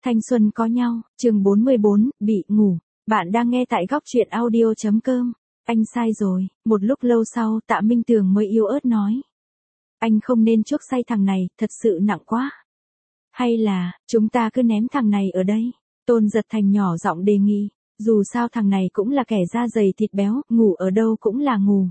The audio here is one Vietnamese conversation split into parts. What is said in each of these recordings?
Thanh xuân có nhau, chương 44, bị ngủ. Bạn đang nghe tại góc truyện audio.com. Anh sai rồi, một lúc lâu sau Tạ Minh Tường mới yếu ớt nói. Anh không nên chuốc say thằng này, thật sự nặng quá. Hay là, chúng ta cứ ném thằng này ở đây. Tôn Giật Thành nhỏ giọng đề nghị, dù sao thằng này cũng là kẻ da dày thịt béo, ngủ ở đâu cũng là ngủ.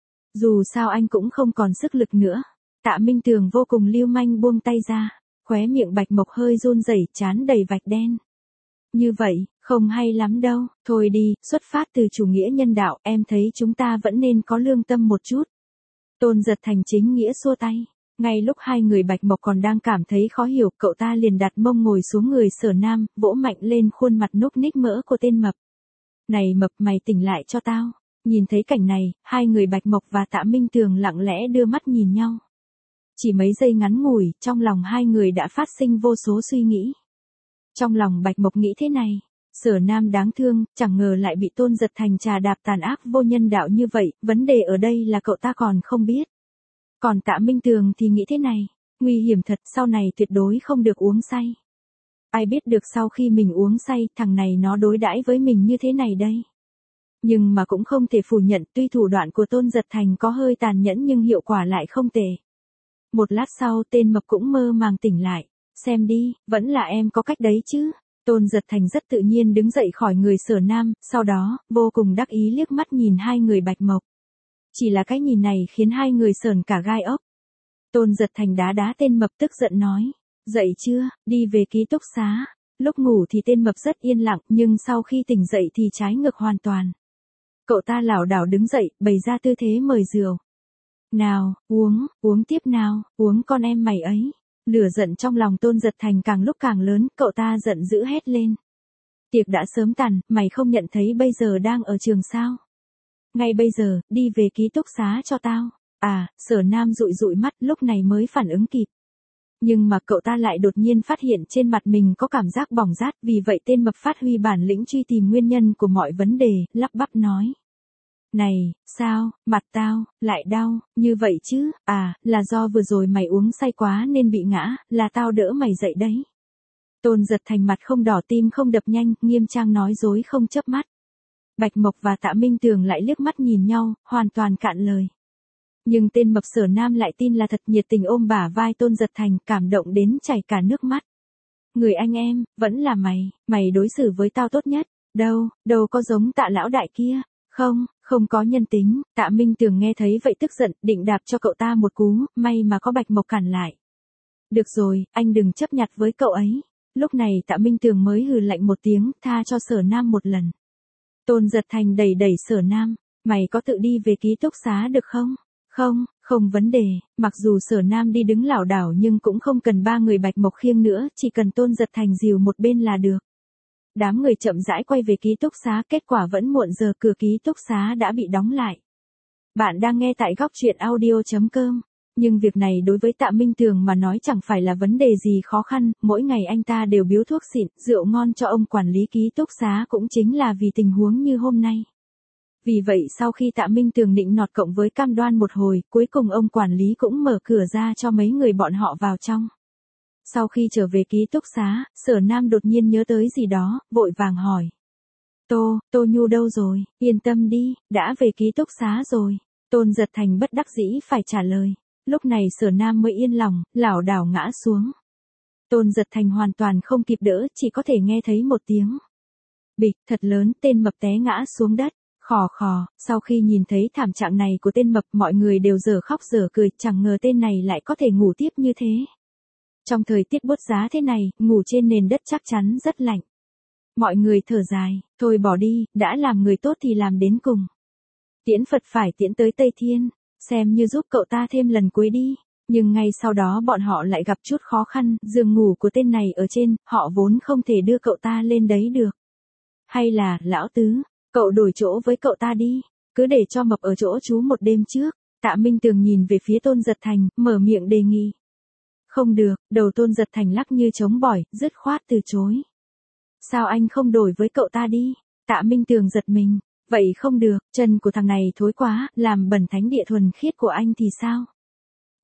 Dù sao anh cũng không còn sức lực nữa. Tạ Minh Tường vô cùng lưu manh buông tay ra. Khóe miệng Bạch Mộc hơi run rẩy, trán đầy vạch đen. Như vậy, không hay lắm đâu, thôi đi, xuất phát từ chủ nghĩa nhân đạo, em thấy chúng ta vẫn nên có lương tâm một chút. Tôn Giật Thành chính nghĩa xua tay. Ngay lúc hai người Bạch Mộc còn đang cảm thấy khó hiểu, cậu ta liền đặt mông ngồi xuống người Sở Nam, vỗ mạnh lên khuôn mặt núc ních mỡ của tên mập. Này mập, mày tỉnh lại cho tao. Nhìn thấy cảnh này, hai người Bạch Mộc và Tạ Minh Tường lặng lẽ đưa mắt nhìn nhau. Chỉ mấy giây ngắn ngủi, trong lòng hai người đã phát sinh vô số suy nghĩ. Trong lòng Bạch Mộc nghĩ thế này, Sở Nam đáng thương, chẳng ngờ lại bị Tôn Giật Thành trà đạp tàn ác vô nhân đạo như vậy, vấn đề ở đây là cậu ta còn không biết. Còn Tạ Minh Tường thì nghĩ thế này, nguy hiểm thật, sau này tuyệt đối không được uống say. Ai biết được sau khi mình uống say, thằng này nó đối đãi với mình như thế này đây. Nhưng mà cũng không thể phủ nhận, tuy thủ đoạn của Tôn Giật Thành có hơi tàn nhẫn nhưng hiệu quả lại không tệ. Một lát sau tên mập cũng mơ màng tỉnh lại. Xem đi, vẫn là em có cách đấy chứ. Tôn Giật Thành rất tự nhiên đứng dậy khỏi người Sở Nam, sau đó, vô cùng đắc ý liếc mắt nhìn hai người Bạch Mộc. Chỉ là cái nhìn này khiến hai người sởn cả gai ốc. Tôn Giật Thành đá đá tên mập tức giận nói. Dậy chưa, đi về ký túc xá. Lúc ngủ thì tên mập rất yên lặng, nhưng sau khi tỉnh dậy thì trái ngược hoàn toàn. Cậu ta lảo đảo đứng dậy, bày ra tư thế mời rượu. Nào, uống tiếp nào, uống con em mày ấy. Lửa giận trong lòng Tôn Giật Thành càng lúc càng lớn, cậu ta giận dữ hét lên. Tiệc đã sớm tàn, mày không nhận thấy bây giờ đang ở trường sao? Ngay bây giờ, đi về ký túc xá cho tao. À, Sở Nam dụi dụi mắt lúc này mới phản ứng kịp. Nhưng mà cậu ta lại đột nhiên phát hiện trên mặt mình có cảm giác bỏng rát, vì vậy tên mập phát huy bản lĩnh truy tìm nguyên nhân của mọi vấn đề, lắp bắp nói. Này, sao, mặt tao, lại đau, như vậy chứ, à, là do vừa rồi mày uống say quá nên bị ngã, là tao đỡ mày dậy đấy. Tôn Giật Thành mặt không đỏ tim không đập nhanh, nghiêm trang nói dối không chớp mắt. Bạch Mộc và Tạ Minh Tường lại liếc mắt nhìn nhau, hoàn toàn cạn lời. Nhưng tên mập Sở Nam lại tin là thật, nhiệt tình ôm bả vai Tôn Giật Thành, cảm động đến chảy cả nước mắt. Người anh em, vẫn là mày đối xử với tao tốt nhất, đâu có giống Tạ lão đại kia. Không có nhân tính. Tạ Minh Tường nghe thấy vậy tức giận, định đạp cho cậu ta một cú, may mà có Bạch Mộc cản lại. Được rồi, anh đừng chấp nhặt với cậu ấy. Lúc này Tạ Minh Tường mới hừ lạnh một tiếng, tha cho Sở Nam một lần. Tôn Giật Thành đẩy Sở Nam, mày có tự đi về ký túc xá được không? Không vấn đề, mặc dù Sở Nam đi đứng lảo đảo nhưng cũng không cần ba người Bạch Mộc khiêng nữa, chỉ cần Tôn Giật Thành dìu một bên là được. Đám người chậm rãi quay về ký túc xá, kết quả vẫn muộn giờ, cửa ký túc xá đã bị đóng lại. Bạn đang nghe tại góc truyện audio.com. Nhưng việc này đối với Tạ Minh Tường mà nói chẳng phải là vấn đề gì khó khăn, mỗi ngày anh ta đều biếu thuốc xịn, rượu ngon cho ông quản lý ký túc xá cũng chính là vì tình huống như hôm nay. Vì vậy sau khi Tạ Minh Tường nịnh nọt cộng với cam đoan một hồi, cuối cùng ông quản lý cũng mở cửa ra cho mấy người bọn họ vào trong. Sau khi trở về ký túc xá, Sở Nam đột nhiên nhớ tới gì đó, vội vàng hỏi. Tô Nhu đâu rồi? Yên tâm đi, đã về ký túc xá rồi. Tôn Giật Thành bất đắc dĩ phải trả lời. Lúc này Sở Nam mới yên lòng, lảo đảo ngã xuống. Tôn Giật Thành hoàn toàn không kịp đỡ, chỉ có thể nghe thấy một tiếng. Bịch, thật lớn, tên mập té ngã xuống đất. Khò, sau khi nhìn thấy thảm trạng này của tên mập, mọi người đều dở khóc dở cười, chẳng ngờ tên này lại có thể ngủ tiếp như thế. Trong thời tiết buốt giá thế này, ngủ trên nền đất chắc chắn rất lạnh. Mọi người thở dài, thôi bỏ đi, đã làm người tốt thì làm đến cùng. Tiễn Phật phải tiễn tới Tây Thiên, xem như giúp cậu ta thêm lần cuối đi. Nhưng ngay sau đó bọn họ lại gặp chút khó khăn, giường ngủ của tên này ở trên, họ vốn không thể đưa cậu ta lên đấy được. Hay là, lão tứ, cậu đổi chỗ với cậu ta đi, cứ để cho mập ở chỗ chú một đêm trước. Tạ Minh Tường nhìn về phía Tôn Giật Thành, mở miệng đề nghị. Không được, đầu Tôn Giật Thành lắc như trống bỏi, dứt khoát từ chối. Sao anh không đổi với cậu ta đi? Tạ Minh Tường giật mình. Vậy không được, chân của thằng này thối quá, làm bẩn thánh địa thuần khiết của anh thì sao?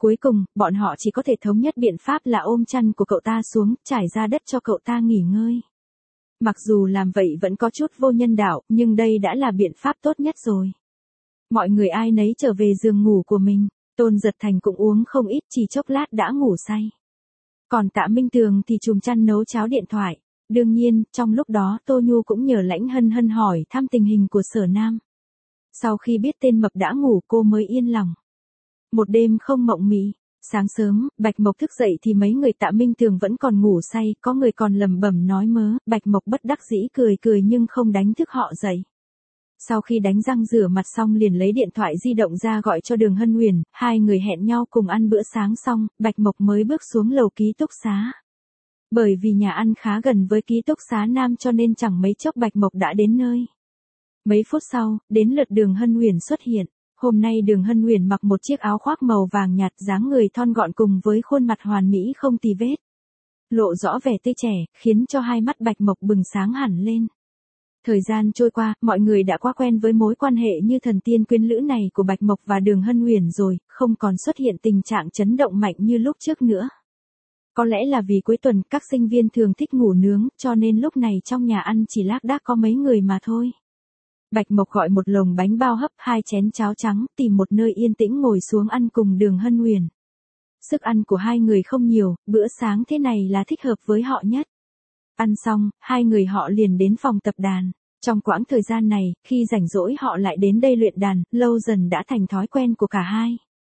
Cuối cùng, bọn họ chỉ có thể thống nhất biện pháp là ôm chăn của cậu ta xuống, trải ra đất cho cậu ta nghỉ ngơi. Mặc dù làm vậy vẫn có chút vô nhân đạo, nhưng đây đã là biện pháp tốt nhất rồi. Mọi người ai nấy trở về giường ngủ của mình, Tôn Giật Thành cũng uống không ít, chỉ chốc lát đã ngủ say. Còn Tạ Minh Tường thì chùm chăn nấu cháo điện thoại. Đương nhiên, trong lúc đó Tô Nhu cũng nhờ Lãnh Hân Hân hỏi thăm tình hình của Sở Nam. Sau khi biết tên mập đã ngủ cô mới yên lòng. Một đêm không mộng mị. Sáng sớm, Bạch Mộc thức dậy thì mấy người Tạ Minh Tường vẫn còn ngủ say, có người còn lẩm bẩm nói mớ, Bạch Mộc bất đắc dĩ cười cười nhưng không đánh thức họ dậy. Sau khi đánh răng rửa mặt xong liền lấy điện thoại di động ra gọi cho Đường Hân Huyền, hai người hẹn nhau cùng ăn bữa sáng xong, Bạch Mộc mới bước xuống lầu ký túc xá. Bởi vì nhà ăn khá gần với ký túc xá Nam cho nên chẳng mấy chốc Bạch Mộc đã đến nơi. Mấy phút sau, đến lượt Đường Hân Huyền xuất hiện. Hôm nay Đường Hân Huyền mặc một chiếc áo khoác màu vàng nhạt, dáng người thon gọn cùng với khuôn mặt hoàn mỹ không tì vết. Lộ rõ vẻ tươi trẻ, khiến cho hai mắt Bạch Mộc bừng sáng hẳn lên. Thời gian trôi qua, mọi người đã quá quen với mối quan hệ như thần tiên quyến lữ này của Bạch Mộc và Đường Hân Huyền rồi, không còn xuất hiện tình trạng chấn động mạnh như lúc trước nữa. Có lẽ là vì cuối tuần các sinh viên thường thích ngủ nướng, cho nên lúc này trong nhà ăn chỉ lác đác có mấy người mà thôi. Bạch Mộc gọi một lồng bánh bao hấp, 2 chén cháo trắng, tìm một nơi yên tĩnh ngồi xuống ăn cùng Đường Hân Huyền. Sức ăn của hai người không nhiều, bữa sáng thế này là thích hợp với họ nhất. Ăn xong, hai người họ liền đến phòng tập đàn. Trong quãng thời gian này, khi rảnh rỗi họ lại đến đây luyện đàn, lâu dần đã thành thói quen của cả hai.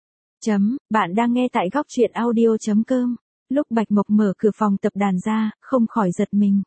Bạn đang nghe tại góc truyện audio.com. Lúc Bạch Mộc mở cửa phòng tập đàn ra, không khỏi giật mình.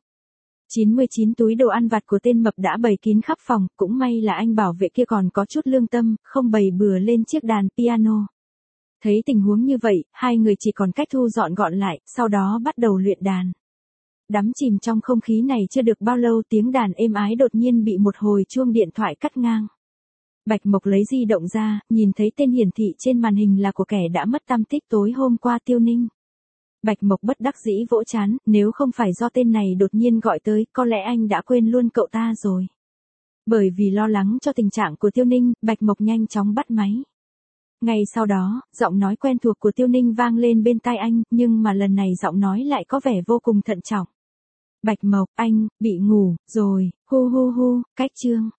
99 túi đồ ăn vặt của tên mập đã bày kín khắp phòng, cũng may là anh bảo vệ kia còn có chút lương tâm, không bày bừa lên chiếc đàn piano. Thấy tình huống như vậy, hai người chỉ còn cách thu dọn gọn lại, sau đó bắt đầu luyện đàn. Đắm chìm trong không khí này chưa được bao lâu, tiếng đàn êm ái đột nhiên bị một hồi chuông điện thoại cắt ngang. Bạch Mộc lấy di động ra, nhìn thấy tên hiển thị trên màn hình là của kẻ đã mất tăm tích tối hôm qua, Tiêu Ninh. Bạch Mộc bất đắc dĩ vỗ trán, nếu không phải do tên này đột nhiên gọi tới, có lẽ anh đã quên luôn cậu ta rồi. Bởi vì lo lắng cho tình trạng của Tiêu Ninh, Bạch Mộc nhanh chóng bắt máy. Ngay sau đó, giọng nói quen thuộc của Tiêu Ninh vang lên bên tai anh, nhưng mà lần này giọng nói lại có vẻ vô cùng thận trọng. Bạch Mộc, anh, bị ngủ, rồi, hu hu hu, cách chương.